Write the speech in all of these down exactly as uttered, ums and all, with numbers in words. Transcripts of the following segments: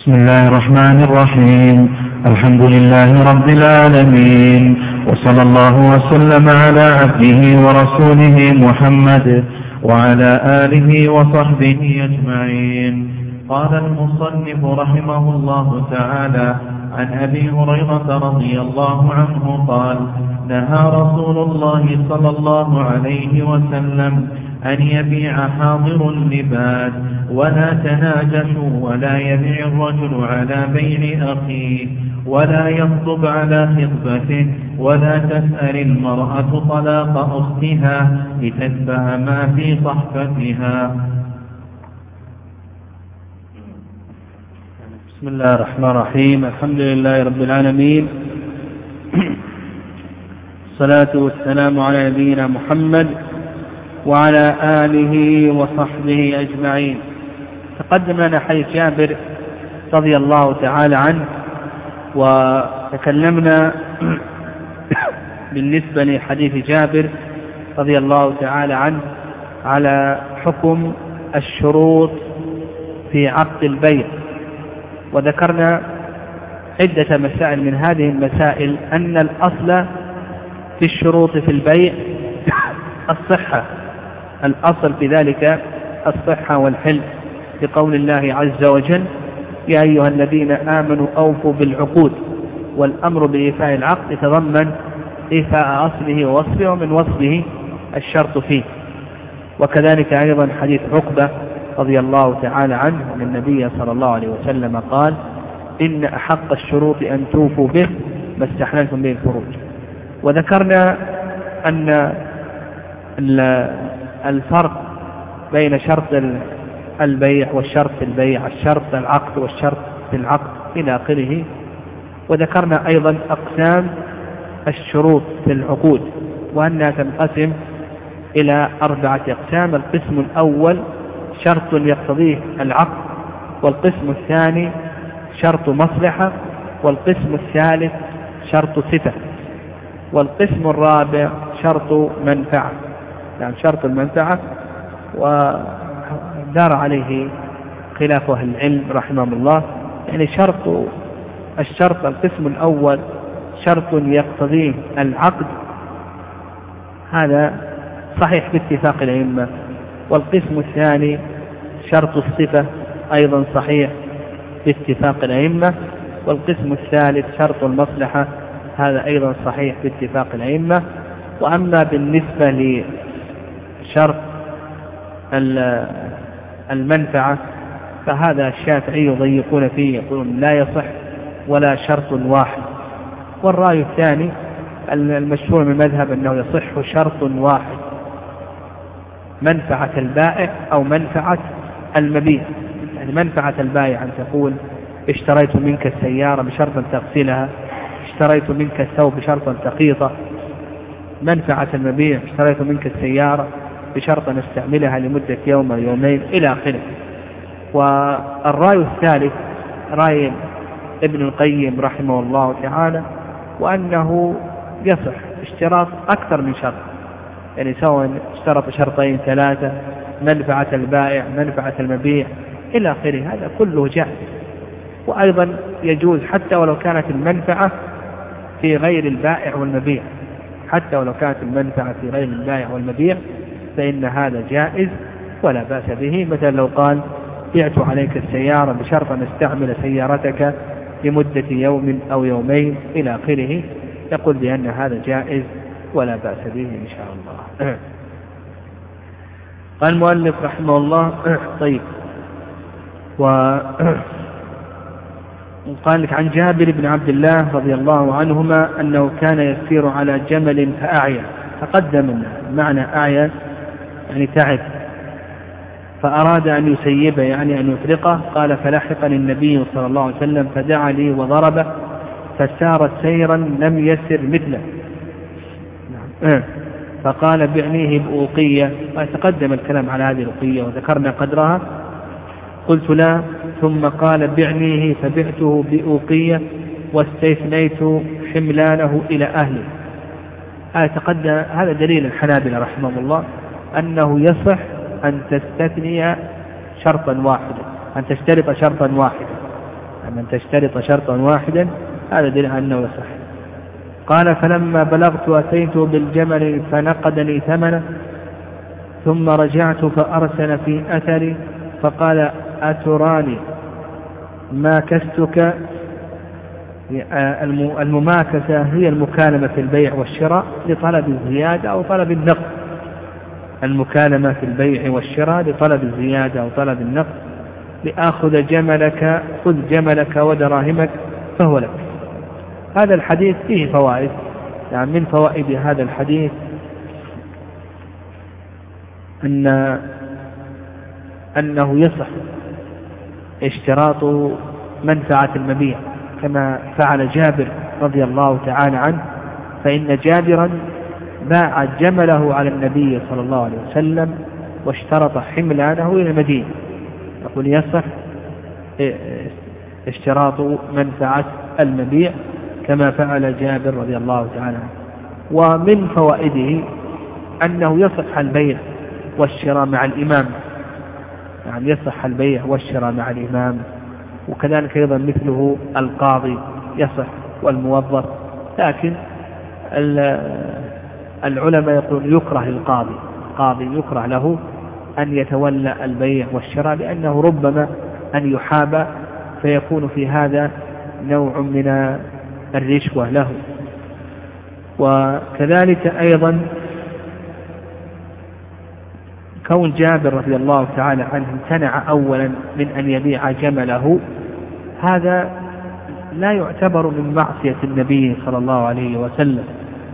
بسم الله الرحمن الرحيم. الحمد لله رب العالمين، وصلى الله وسلم على عبده ورسوله محمد وعلى آله وصحبه أجمعين. قال المصنف رحمه الله تعالى: عن أبي هريرة رضي الله عنه قال: نهى رسول الله صلى الله عليه وسلم أن يبيع حاضر لباد، ولا تناجشوا، ولا يبيع الرجل على بيع أخيه، ولا يخطب على خطبته، ولا تسأل المرأة طلاق أختها لتتبع ما في صحفتها. بسم الله الرحمن الرحيم. الحمد لله رب العالمين، الصلاة والسلام على نبينا محمد وعلى آله وصحبه أجمعين. تقدم لنا حديث جابر رضي الله تعالى عنه، وتكلمنا بالنسبة لحديث جابر رضي الله تعالى عنه على حكم الشروط في عقد البيع، وذكرنا عدة مسائل. من هذه المسائل أن الأصل في الشروط في البيع الصحة، الأصل في ذلك الصحة والحل، بقول الله عز وجل: يا أيها الذين آمنوا أوفوا بالعقود. والأمر بإيفاء العقد يتضمن إيفاء أصله ووصفه، ومن وصفه الشرط فيه. وكذلك أيضا حديث عقبة رضي الله تعالى عنه أن النبي صلى الله عليه وسلم قال: إن أحق الشروط أن توفوا به ما استحللتم به الفروج. وذكرنا أن الفرق بين شرط البيع والشرط في البيع، الشرط في العقد والشرط في العقد إلى آخره. وذكرنا أيضا أقسام الشروط في العقود، وأنها تنقسم إلى أربعة أقسام. القسم الأول شرط يقتضيه العقد، والقسم الثاني شرط مصلحة، والقسم الثالث شرط صفة، والقسم الرابع شرط منفعة، يعني شرط المنفعة. ودار عليه خلاف أهل العلم رحمهم الله. يعني شرط الشرط القسم الأول شرط يقتضيه العقد، هذا صحيح باتفاق الأئمة. والقسم الثاني شرط الصفة، أيضا صحيح باتفاق الأئمة. والقسم الثالث شرط المصلحة، هذا أيضا صحيح باتفاق الأئمة. وأما بالنسبة لشرط المنفعة فهذا الشافعي يضيقون فيه، يقولون لا يصح ولا شرط واحد. والرأي الثاني المشهور من المذهب أنه يصح شرط واحد، منفعة البائع أو منفعة المبيع. يعني منفعة البائع أن تقول: اشتريت منك السيارة بشرط أن تغسلها، اشتريت منك الثوب بشرط أن تقيطه. منفعة المبيع: اشتريت منك السيارة بشرط أن استعملها لمدة يوم أو يومين إلى آخره. والرأي الثالث رأي ابن القيم رحمه الله تعالى، وأنه يصح اشتراط أكثر من شرط، يعني سواء اشترط شرطين ثلاثة، منفعة البائع، منفعة المبيع إلى آخره، هذا كله جائز. وأيضا يجوز حتى ولو كانت المنفعة في غير البائع والمبيع، حتى ولو كانت المنفعة في غير البائع والمبيع فإن هذا جائز ولا بأس به. مثلا لو قال: بعت عليك السيارة بشرط أن استعمل سيارتك لمدة يوم أو يومين إلى آخره، يقول بأن هذا جائز ولا بأس به إن شاء الله. قال المؤلف رحمه الله: طيب. وقال لك عن جابر بن عبد الله رضي الله عنهما أنه كان يسير على جمل فأعيا. تقدم معنى أعيا يعني تعب، فأراد أن يسيبه يعني أن يفرقه. قال: فلحقني النبي صلى الله عليه وسلم فدعا لي وضربه، فسار سيرا لم يسر مثله، فقال: بعنيه بأوقية. وتقدم الكلام على هذه الأوقية وذكرنا قدرها. قلت: لا. ثم قال: بعنيه، فبعته بأوقية واستثنيت حملانه إلى أهله. هذا تقدم. هذا دليل الحنابلة رحمه الله أنه يصح أن تستثني شرطا واحدا، أن تشترط شرطا واحدا. من تشترط شرطا واحدا هذا دليل أنه يصح. قال فلما بلغت أتيت بالجمل فنقدني ثمنه ثم رجعت فأرسل في أثري فقال أتراني ماكستك. المماكسة هي المكالمة في البيع والشراء لطلب الزيادة أو طلب النقص. المكالمة في البيع والشراء لطلب الزيادة أو طلب النقص. لآخذ جملك خذ جملك ودراهمك فهو لك. هذا الحديث فيه فوائد. يعني من فوائد هذا الحديث أن أنه يصح اشتراط منفعة المبيع كما فعل جابر رضي الله تعالى عنه، فإن جابرا باع جمله على النبي صلى الله عليه وسلم واشترط حملانه إلى المدينة. يقول يصح اشتراط منفعة المبيع كما فعل جابر رضي الله تعالى عنه. ومن فوائده أنه يصح البيع والشراء مع الإمام، يعني يصح البيع والشراء مع الإمام. وكذلك أيضا مثله القاضي يصح والموظف، لكن العلماء يقولون يكره القاضي القاضي يكره له أن يتولى البيع والشراء لأنه ربما أن يحاب فيكون في هذا نوع من الرشوة له. وكذلك أيضا كون جابر رضي الله تعالى عنه امتنع أولا من أن يبيع جمله، هذا لا يعتبر من معصية النبي صلى الله عليه وسلم.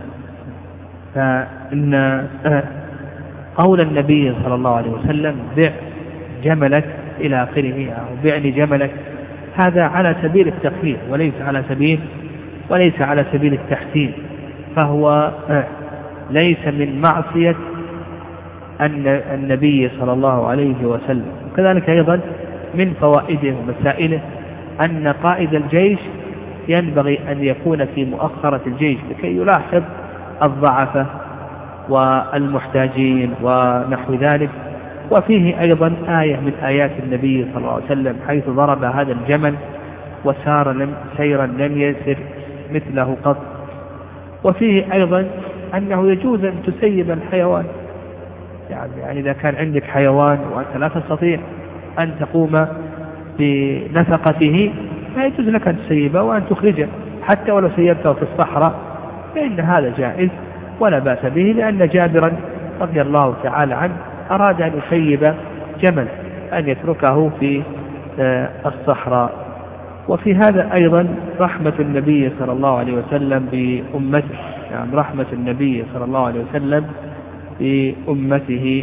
فإن قول النبي صلى الله عليه وسلم بع جملك إلى آخره أو بعني جملك، هذا على سبيل التخفيف وليس على سبيل وليس على سبيل التحسين، فهو ليس من معصية أن النبي صلى الله عليه وسلم. وكذلك أيضا من فوائده ومسائله أن قائد الجيش ينبغي أن يكون في مؤخرة الجيش لكي يلاحظ الضعفة والمحتاجين ونحو ذلك. وفيه أيضا آية من آيات النبي صلى الله عليه وسلم حيث ضرب هذا الجمل وسار لم سيرا لم يسر مثله قط. وفيه أيضا أنه يجوز أن تسيب الحيوان، يعني إذا كان عندك حيوان وأنت لا تستطيع أن تقوم بنفقته لا يجوز لك أن تسيبه وأن تخرجه، حتى ولو سيبته في الصحراء فإن هذا جائز ولا بأس به، لأن جابرا رضي الله تعالى عنه أراد أن يسيب جمل أن يتركه في الصحراء. وفي هذا أيضا رحمة النبي صلى الله عليه وسلم بأمته، يعني رحمة النبي صلى الله عليه وسلم بأمته.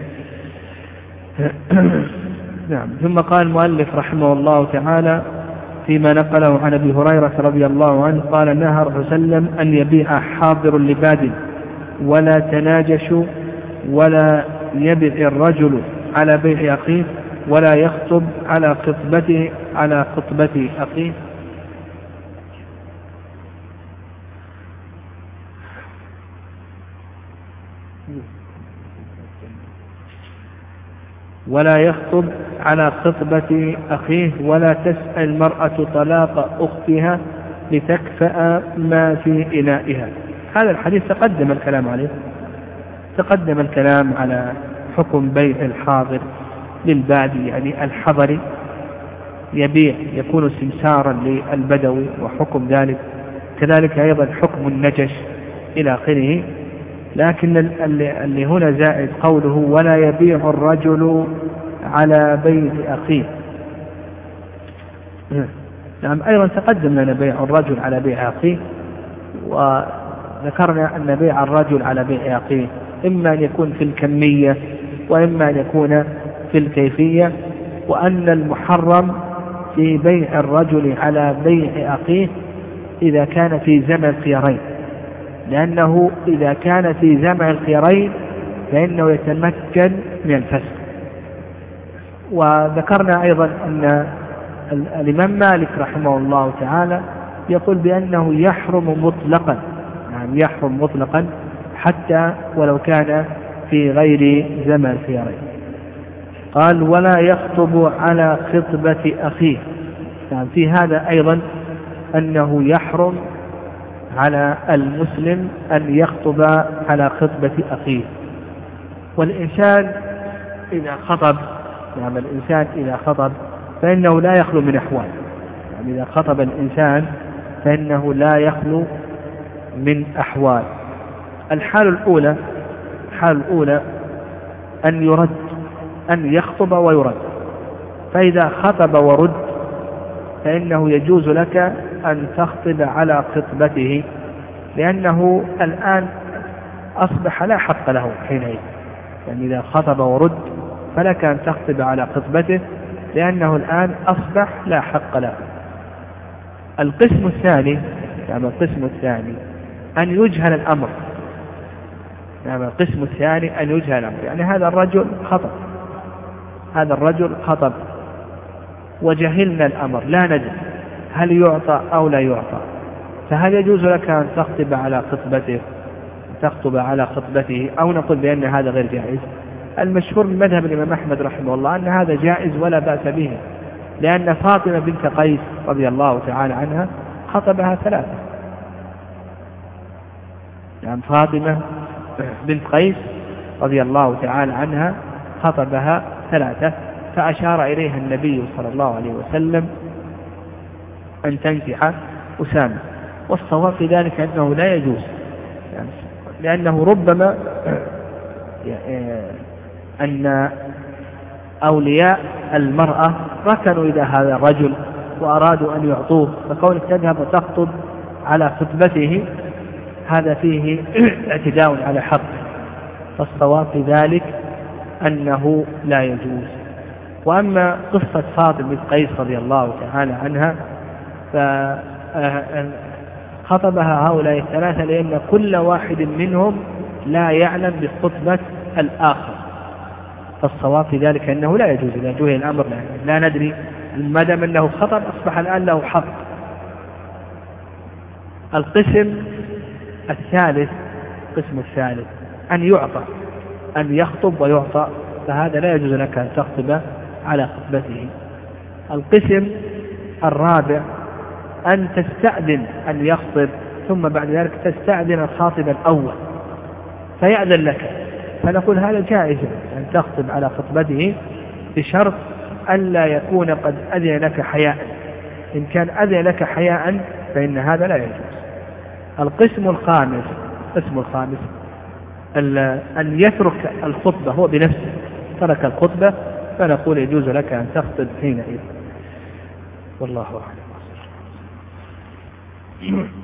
نعم. ثم قال المؤلف رحمه الله تعالى فيما نقله عن أبي هريرة رضي الله عنه قال نهى الرسول صلى الله عليه وسلم أن يبيع حاضر لباد ولا تناجش ولا يبيع الرجل على بيع أخيه ولا يخطب على خطبته على خطبة أخيه. ولا يخطب على خطبة أخيه ولا تسأل المرأة طلاق أختها لتكفأ ما في إنائها. هذا الحديث تقدم الكلام عليه، تقدم الكلام على حكم بيع الحاضر للبادي، يعني الحضري يبيع يكون سمسارا للبدوي وحكم ذلك، كذلك أيضا حكم النجش إلى آخره. لكن اللي هنا زائد قوله ولا يبيع الرجل على بيع أخيه. نعم. أيضا تقدم لنا بيع الرجل على بيع أخيه، وذكرنا أن بيع الرجل على بيع أخيه إما أن يكون في الكمية وإما أن يكون في الكيفية، وأن المحرم في بيع الرجل على بيع أخيه إذا كان في زمن الخيارين، لأنه إذا كان في زمن الخيارين فإنه يتمكن من الفسق. وذكرنا أيضا أن الإمام مالك رحمه الله تعالى يقول بأنه يحرم مطلقا، يعني يحرم مطلقا حتى ولو كان في غير زمن الخيارين. قال ولا يخطب على خطبة أخيه. يعني في هذا أيضا أنه يحرم على المسلم أن يخطب على خطبة أخيه. والإنسان إذا خطب يعني الإنسان إذا خطب فإنه لا يخلو من أحوال. يعني إذا خطب الإنسان فإنه لا يخلو من أحوال. الحال الأولى الحال الأولى أن يرد، أن يخطب ويرد. فإذا خطب ورد فإنه يجوز لك أن تخطب على خطبته، لأنه الآن أصبح لا حق له حينئذ. يعني إذا خطب ورد فلك أن تخطب على خطبته، لأنه الآن أصبح لا حق له. القسم الثاني يعني القسم الثاني أن يجهل الأمر. يعني القسم الثاني أن يجهل الأمر، يعني هذا الرجل خطب هذا الرجل خطب وجهلنا الأمر، لا ندري هل يعطى أو لا يعطى، فهل يجوز لك أن تخطب على خطبته تخطب على خطبته أو نقول بأن هذا غير جائز؟ المشهور من مذهب الإمام أحمد رحمه الله أن هذا جائز ولا بأس به، لأن فاطمة بنت قيس رضي الله تعالى عنها خطبها ثلاثة. يعني فاطمة بنت قيس رضي الله تعالى عنها خطبها ثلاثة، فأشار إليها النبي صلى الله عليه وسلم أن تنكح أسامة. والصواب في ذلك أنه لا يجوز، يعني لأنه ربما أن أولياء المرأة ركنوا إلى هذا الرجل وأرادوا أن يعطوه، فكونك تذهب وتخطب على خطبته هذا فيه اعتداء على حق. فالصواب في ذلك أنه لا يجوز. وأما قصة فاطمة بنت قيس رضي الله تعالى عنها فخطبها هؤلاء الثلاثة لأن كل واحد منهم لا يعلم بخطبة الآخر، فالصواب في ذلك أنه لا يجوز. إذا جهل الأمر لا ندري، ما دام أنه خطب أصبح الآن له حق. القسم الثالث القسم الثالث أن يعطى، أن يخطب ويعطى، فهذا لا يجوز لك أن تخطب على خطبته. القسم الرابع أن تستأذن أن يخطب ثم بعد ذلك تستأذن الخاطب الأول فيأذن لك، فنقول هذا جائز أن تخطب على خطبته بشرط ألا يكون قد أذن لك حياء. إن كان أذن لك حياء فإن هذا لا يجوز. القسم الخامس القسم الخامس أن يترك الخطبة هو بنفسه، ترك الخطبة، فنقول يجوز لك أن تخطب حينئذ. والله أعلم.